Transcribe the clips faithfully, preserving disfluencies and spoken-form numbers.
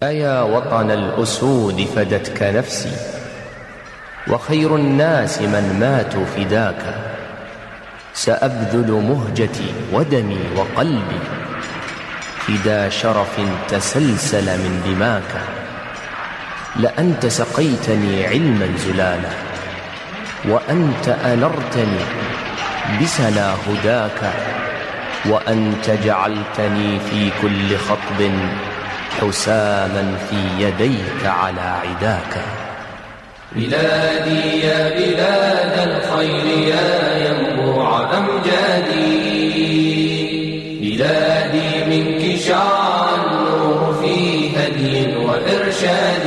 أيا وطن الأسود فدتك نفسي، وخير الناس من ماتوا فداك. سأبذل مهجتي ودمي وقلبي فدا شرف تسلسل من دماك. لأنت سقيتني علما زلالا، وأنت أنرتني بسنا هداك، وأنت جعلتني في كل خطب حساما في يديك على عداك. بلادي يا بلاد الخير يا ينبوع أمجادي، بلادي منك شع النور في هدي وإرشاد.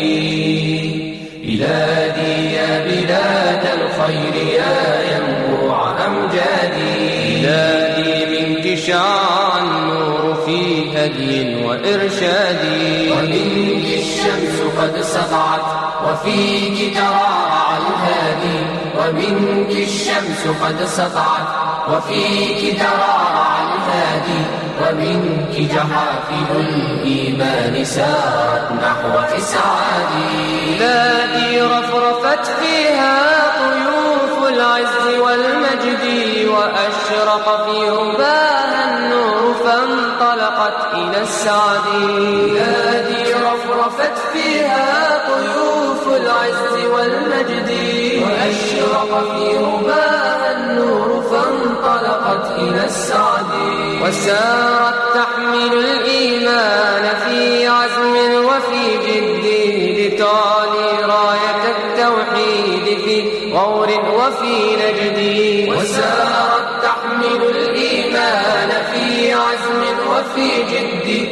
بلادي يا بلاد الخير يا ينبوع أمجادي، بلادي منك شع النور في هدي وإرشاد. ومنك الشمس قد سطعت وفيك تراعى الهادي، ومنك الشمس قد سطعت وفيك تراعى الهادي، ومنك جحافل الإيمان سارت نحو إسعاد. بلادي رفرفت فيها طيوف العز والمجد، وأشرق في رباها النور فانطلقت إلى السعد. بلادي رفرفت فيها طيوف العز والمجد، وأشرق في رباها النور فانطلقت إلى السعد. وسارت تحمل الإيمان في عزم وفي جد، لتعلي راية التوحيد في غور وفي نجد. وسارت تحمل الإيمان في عزم وفي جد،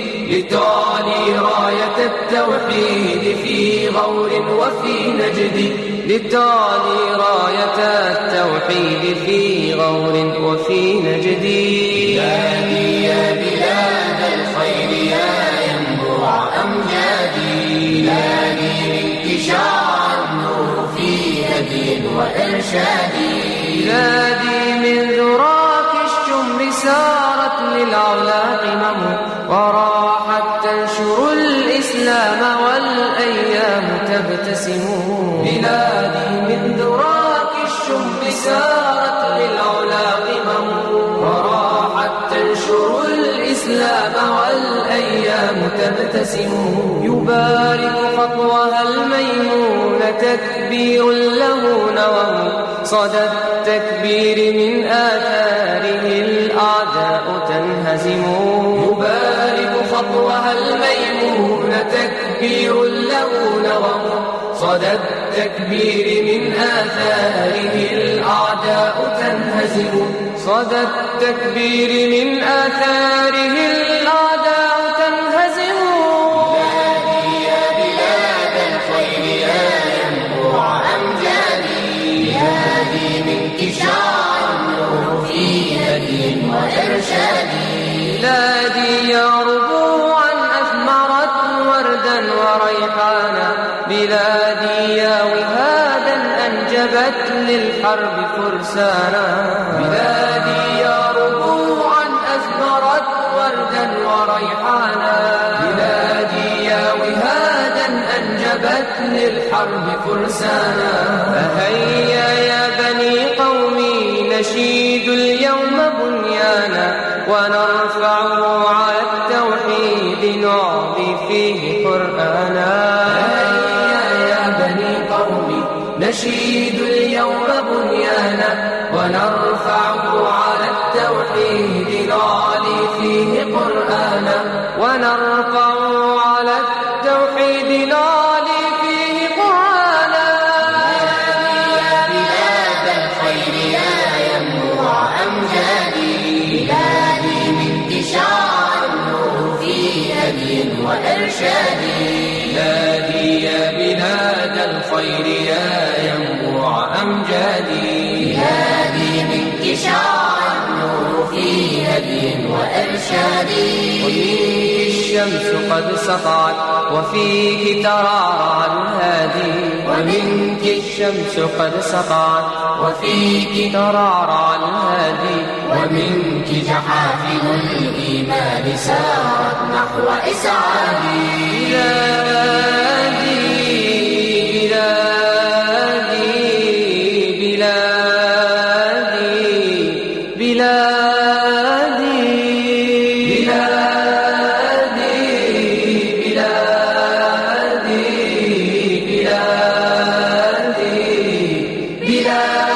لتعلي راية التوحيد في غور وفي نجد، لتعلي راية التوحيد في غور وفي نجد. بلادي يا بلاد الخير يا ينبوع أمجادي، بلادي منك شع النور في هدي وإرشاد. بلادي من ذراك الشمر سارت للعلا قمم، وراحت تنشر الإسلام والأيام تبتسم. بلادي من ذراك الشمر سارت للعلا قمم، وراحت تنشر الإسلام والأيام تبتسم. يبارك خطوها الميمون تكبير له نوم، صدى التكبير من آثاره الأعداء تنهزم. يبارك خطوها الميمون تكبير له نوم، صدى التكبير من آثاره الأعداء تنهزم. صدى التكبير من آثاره الأعداء تنهزم. بلادي يا بلاد الخير يا ينبوع أمجادي، بلادي منك شع النور في هدي وإرشاد. بلادي يا ربوعا أثمرت وردا وريحانا، بلادي يا وهادا أنجبت للحرب فرسانا. بلادي يا ربوعا أثمرت وردا وريحانا، بلادي يا وهادا أنجبت للحرب فرسانا. فهيا يا بني قومي نشيد اليوم بنيانا، ونرفعه على التوحيد نعطي فيه قرآنا. هيا يا بني قومي نشيد اليوم بنيانا، ونرفعه على التوحيد نعلي فيه قرآنا. ونرفعه على التوحيد نعلي فيه قرآنا. يا بلاد الخير يا ينبوع أمجادي، بلادي منك شع النور في هدي وإرشاد. بلادي يا بلاد الخير يا ينبوع أمجادي، بلادي منك شع النور في هدي وإرشاد. ومنك الشمس قد سطعت وفيك تراعى الهادي، ومنك الشمس قد سطعت وفيك تراعى الهادي، ومنك جحافل الإيمان سارت نحو إسعاد. إله